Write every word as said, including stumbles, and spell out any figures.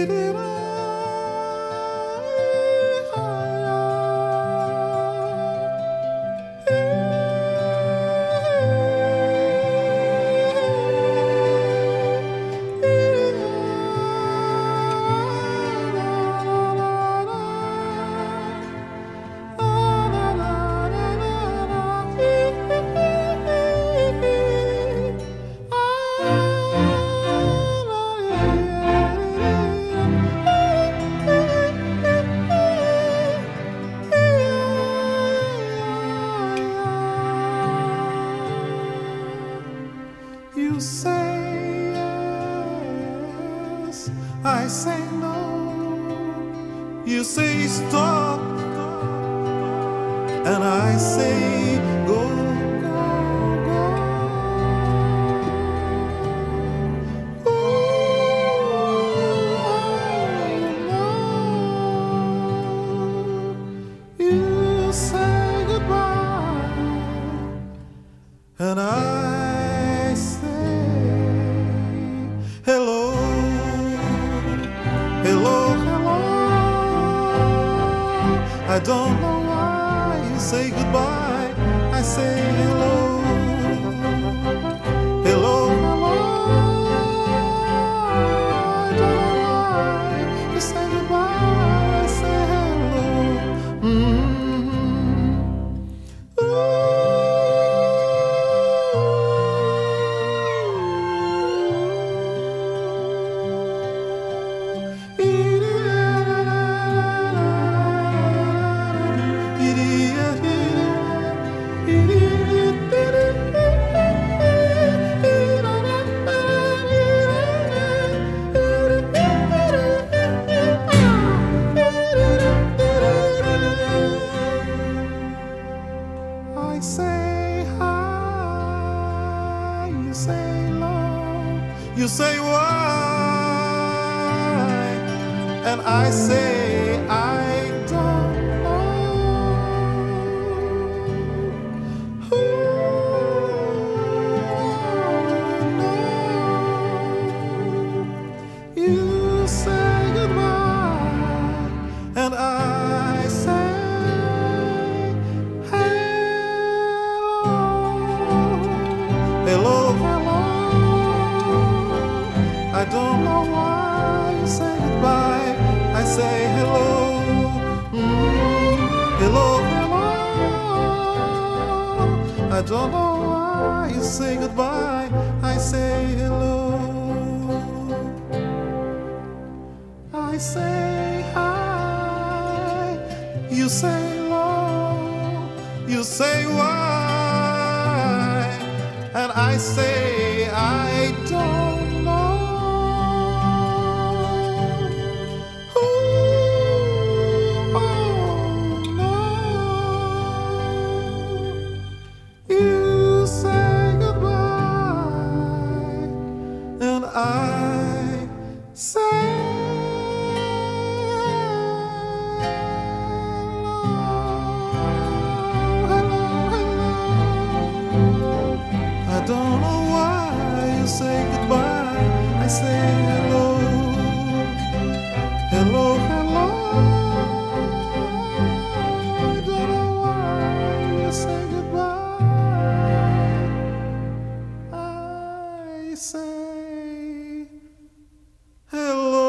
You say yes, I say no. You say stop, and I say go, go, go. Ooh, no. You say goodbye, and I say hello, hello, hello. I don't know why you say goodbye. I say hello, hello, hello. I don't know why you say goodbye. I say hello. Mm-hmm. I say hi, you say low, you say why, and I say I don't know. Ooh, no. You say goodbye, and I say hello, hello. I don't know why you say goodbye. I say hello, mm, hello, hello. I don't know why you say goodbye. I say hello. I say hi. You say low. You say why. And I say I don't know. Ooh, oh, no. You say goodbye, and I say I don't know why you say goodbye. I say hello, hello, hello. I don't know why you say goodbye. I say hello.